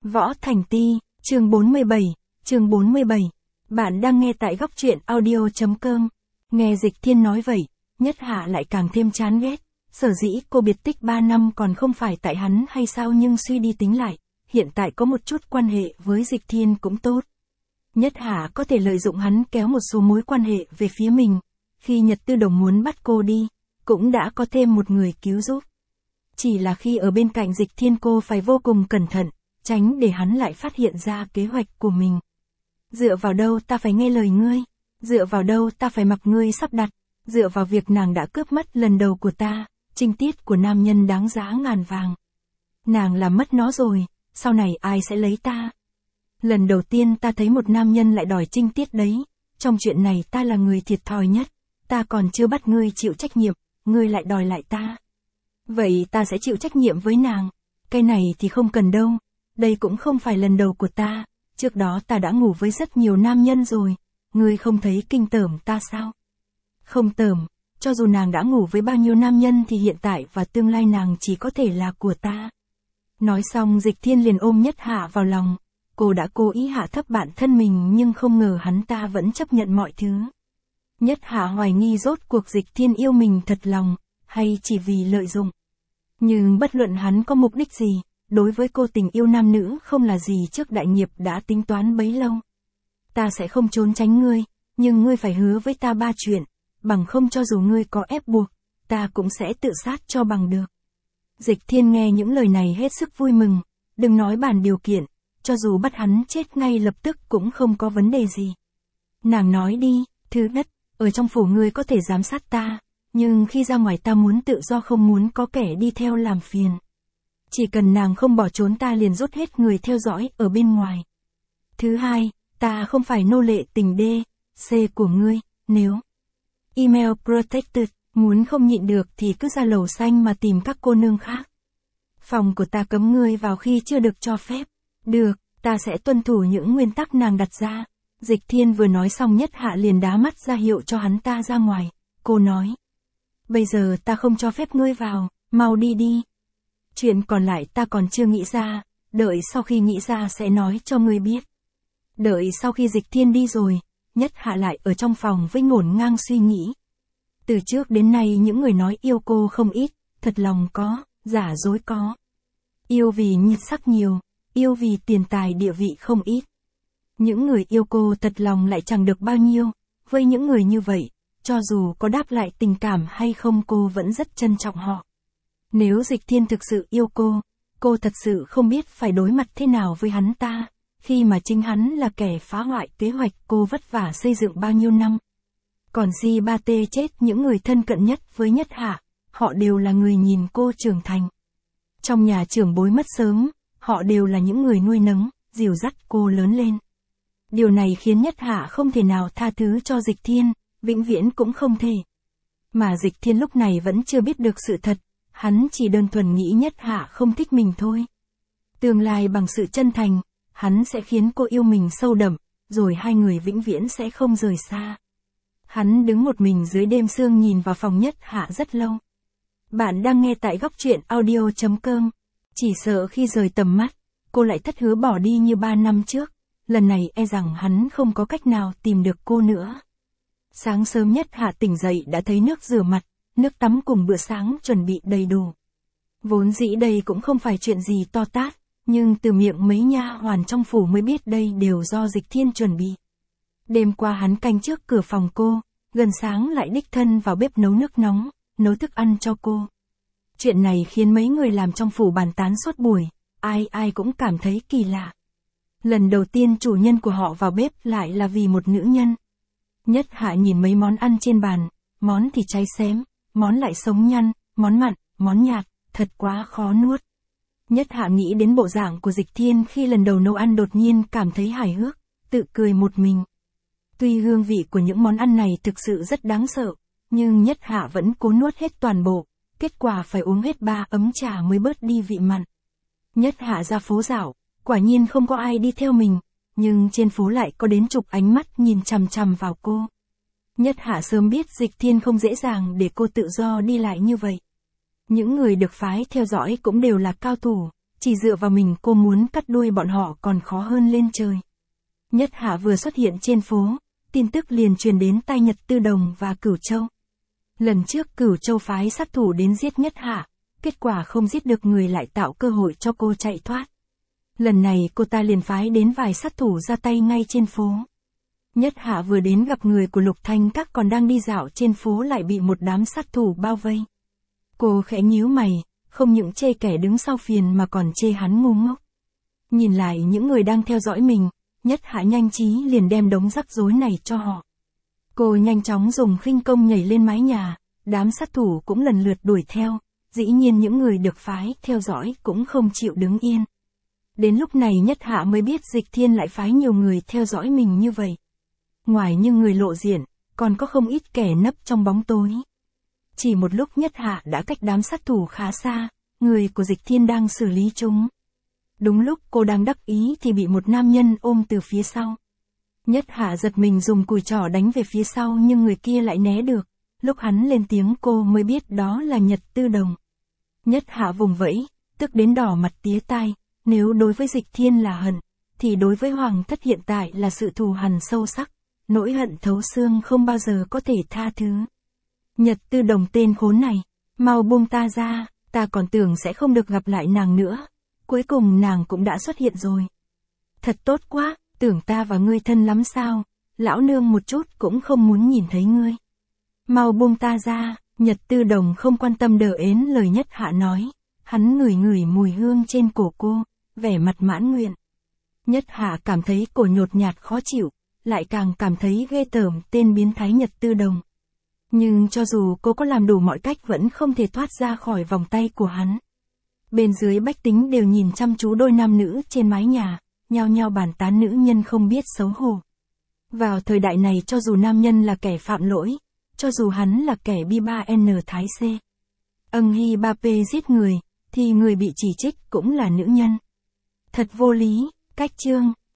Võ Thành Ti, chương 47. Bạn đang nghe tại góc truyện audio.com. Nghe Dịch Thiên nói vậy, Nhất Hạ lại càng thêm chán ghét. Sở dĩ cô biệt tích 3 năm còn không phải tại hắn hay sao, nhưng suy đi tính lại, hiện tại có một chút quan hệ với Dịch Thiên cũng tốt. Nhất Hạ có thể lợi dụng hắn kéo một số mối quan hệ về phía mình. Khi Nhật Tư Đồng muốn bắt cô đi, cũng đã có thêm một người cứu giúp. Chỉ là khi ở bên cạnh Dịch Thiên cô phải vô cùng cẩn thận, tránh để hắn lại phát hiện ra kế hoạch của mình. Dựa vào đâu ta phải nghe lời ngươi? Dựa vào đâu ta phải mặc ngươi sắp đặt? Dựa vào việc nàng đã cướp mất lần đầu của ta, trinh tiết của nam nhân đáng giá ngàn vàng. Nàng làm mất nó rồi, sau này ai sẽ lấy ta? Lần đầu tiên ta thấy một nam nhân lại đòi trinh tiết đấy, trong chuyện này ta là người thiệt thòi nhất, ta còn chưa bắt ngươi chịu trách nhiệm, ngươi lại đòi lại ta. Vậy ta sẽ chịu trách nhiệm với nàng, cái này thì không cần đâu, đây cũng không phải lần đầu của ta, trước đó ta đã ngủ với rất nhiều nam nhân rồi, ngươi không thấy kinh tởm ta sao? Không tởm, cho dù nàng đã ngủ với bao nhiêu nam nhân thì hiện tại và tương lai nàng chỉ có thể là của ta. Nói xong Dịch Thiên liền ôm Nhất Hạ vào lòng, cô đã cố ý hạ thấp bản thân mình nhưng không ngờ hắn ta vẫn chấp nhận mọi thứ. Nhất Hạ hoài nghi rốt cuộc Dịch Thiên yêu mình thật lòng, hay chỉ vì lợi dụng. Nhưng bất luận hắn có mục đích gì, đối với cô tình yêu nam nữ không là gì trước đại nghiệp đã tính toán bấy lâu. Ta sẽ không trốn tránh ngươi, nhưng ngươi phải hứa với ta 3 chuyện, bằng không cho dù ngươi có ép buộc, ta cũng sẽ tự sát cho bằng được. Dịch Thiên nghe những lời này hết sức vui mừng, đừng nói bàn điều kiện, cho dù bắt hắn chết ngay lập tức cũng không có vấn đề gì. Nàng nói đi, thứ nhất, ở trong phủ ngươi có thể giám sát ta, nhưng khi ra ngoài ta muốn tự do, không muốn có kẻ đi theo làm phiền. Chỉ cần nàng không bỏ trốn ta liền rút hết người theo dõi ở bên ngoài. Thứ hai, ta không phải nô lệ tình D, C của ngươi, nếu email protected, muốn không nhịn được thì cứ ra lầu xanh mà tìm các cô nương khác. Phòng của ta cấm ngươi vào khi chưa được cho phép. Được, ta sẽ tuân thủ những nguyên tắc nàng đặt ra. Dịch Thiên vừa nói xong Nhất Hạ liền đá mắt ra hiệu cho hắn ta ra ngoài. Cô nói, bây giờ ta không cho phép ngươi vào, mau đi đi. Chuyện còn lại ta còn chưa nghĩ ra, đợi sau khi nghĩ ra sẽ nói cho ngươi biết. Đợi sau khi Dịch Thiên đi rồi, Nhất Hạ lại ở trong phòng với ngổn ngang suy nghĩ. Từ trước đến nay những người nói yêu cô không ít, thật lòng có, giả dối có. Yêu vì nhiệt sắc nhiều, yêu vì tiền tài địa vị không ít. Những người yêu cô thật lòng lại chẳng được bao nhiêu, với những người như vậy, cho dù có đáp lại tình cảm hay không cô vẫn rất trân trọng họ. Nếu Dịch Thiên thực sự yêu cô thật sự không biết phải đối mặt thế nào với hắn ta, khi mà chính hắn là kẻ phá hoại kế hoạch cô vất vả xây dựng bao nhiêu năm. Còn G3T chết những người thân cận nhất với Nhất Hạ, họ đều là người nhìn cô trưởng thành. Trong nhà trưởng bối mất sớm, họ đều là những người nuôi nấng, dìu dắt cô lớn lên. Điều này khiến Nhất Hạ không thể nào tha thứ cho Dịch Thiên, vĩnh viễn cũng không thể. Mà Dịch Thiên lúc này vẫn chưa biết được sự thật, hắn chỉ đơn thuần nghĩ Nhất Hạ không thích mình thôi. Tương lai bằng sự chân thành, hắn sẽ khiến cô yêu mình sâu đậm, rồi hai người vĩnh viễn sẽ không rời xa. Hắn đứng một mình dưới đêm sương nhìn vào phòng Nhất Hạ rất lâu. Bạn đang nghe tại góc truyện audio.com. Chỉ sợ khi rời tầm mắt, cô lại thất hứa bỏ đi như 3 năm trước. Lần này e rằng hắn không có cách nào tìm được cô nữa. Sáng sớm Nhất Hạ tỉnh dậy đã thấy nước rửa mặt, nước tắm cùng bữa sáng chuẩn bị đầy đủ. Vốn dĩ đây cũng không phải chuyện gì to tát, nhưng từ miệng mấy nha hoàn trong phủ mới biết đây đều do Dịch Thiên chuẩn bị. Đêm qua hắn canh trước cửa phòng cô, gần sáng lại đích thân vào bếp nấu nước nóng, nấu thức ăn cho cô. Chuyện này khiến mấy người làm trong phủ bàn tán suốt buổi, ai cũng cảm thấy kỳ lạ. Lần đầu tiên chủ nhân của họ vào bếp lại là vì một nữ nhân. Nhất Hạ nhìn mấy món ăn trên bàn, món thì cháy xém, món lại sống nhăn, món mặn, món nhạt, thật quá khó nuốt. Nhất Hạ nghĩ đến bộ dạng của Dịch Thiên khi lần đầu nấu ăn, đột nhiên cảm thấy hài hước, tự cười một mình. Tuy hương vị của những món ăn này thực sự rất đáng sợ, nhưng Nhất Hạ vẫn cố nuốt hết toàn bộ, kết quả phải uống hết 3 ấm trà mới bớt đi vị mặn. Nhất Hạ ra phố dạo, quả nhiên không có ai đi theo mình, nhưng trên phố lại có đến chục ánh mắt nhìn chằm chằm vào cô. Nhất Hạ sớm biết Dịch Thiên không dễ dàng để cô tự do đi lại như vậy. Những người được phái theo dõi cũng đều là cao thủ, chỉ dựa vào mình cô muốn cắt đuôi bọn họ còn khó hơn lên trời. Nhất Hạ vừa xuất hiện trên phố, tin tức liền truyền đến tai Nhật Tư Đồng và Cửu Châu. Lần trước Cửu Châu phái sát thủ đến giết Nhất Hạ, kết quả không giết được người lại tạo cơ hội cho cô chạy thoát. Lần này cô ta liền phái đến vài sát thủ ra tay ngay trên phố. Nhất Hạ vừa đến gặp người của Lục Thanh Các còn đang đi dạo trên phố lại bị một đám sát thủ bao vây. Cô khẽ nhíu mày, không những chê kẻ đứng sau phiền mà còn chê hắn ngu ngốc. Nhìn lại những người đang theo dõi mình, Nhất Hạ nhanh trí liền đem đống rắc rối này cho họ. Cô nhanh chóng dùng khinh công nhảy lên mái nhà, đám sát thủ cũng lần lượt đuổi theo, dĩ nhiên những người được phái theo dõi cũng không chịu đứng yên. Đến lúc này Nhất Hạ mới biết Dịch Thiên lại phái nhiều người theo dõi mình như vậy. Ngoài những người lộ diện, còn có không ít kẻ nấp trong bóng tối. Chỉ một lúc Nhất Hạ đã cách đám sát thủ khá xa, người của Dịch Thiên đang xử lý chúng. Đúng lúc cô đang đắc ý thì bị một nam nhân ôm từ phía sau. Nhất Hạ giật mình dùng cùi trỏ đánh về phía sau nhưng người kia lại né được. Lúc hắn lên tiếng cô mới biết đó là Nhật Tư Đồng. Nhất Hạ vùng vẫy, tức đến đỏ mặt tía tai, nếu đối với Dịch Thiên là hận, thì đối với Hoàng thất hiện tại là sự thù hằn sâu sắc, nỗi hận thấu xương không bao giờ có thể tha thứ. Nhật Tư Đồng tên khốn này, mau buông ta ra, ta còn tưởng sẽ không được gặp lại nàng nữa, cuối cùng nàng cũng đã xuất hiện rồi. Thật tốt quá, tưởng ta và ngươi thân lắm sao, lão nương một chút cũng không muốn nhìn thấy ngươi. Mau buông ta ra, Nhật Tư Đồng không quan tâm đờ ến lời Nhất Hạ nói, hắn ngửi ngửi mùi hương trên cổ cô, vẻ mặt mãn nguyện. Nhất Hạ cảm thấy cổ nhột nhạt khó chịu, lại càng cảm thấy ghê tởm tên biến thái Nhật Tư Đồng. Nhưng cho dù cô có làm đủ mọi cách vẫn không thể thoát ra khỏi vòng tay của hắn. Bên dưới bách tính đều nhìn chăm chú đôi nam nữ trên mái nhà, nhao nhao bàn tán nữ nhân không biết xấu hổ. Vào thời đại này cho dù nam nhân là kẻ phạm lỗi, cho dù hắn là kẻ bi 3N Thái C. Âng Hy 3P giết người, thì người bị chỉ trích cũng là nữ nhân. Thật vô lý, cách chương.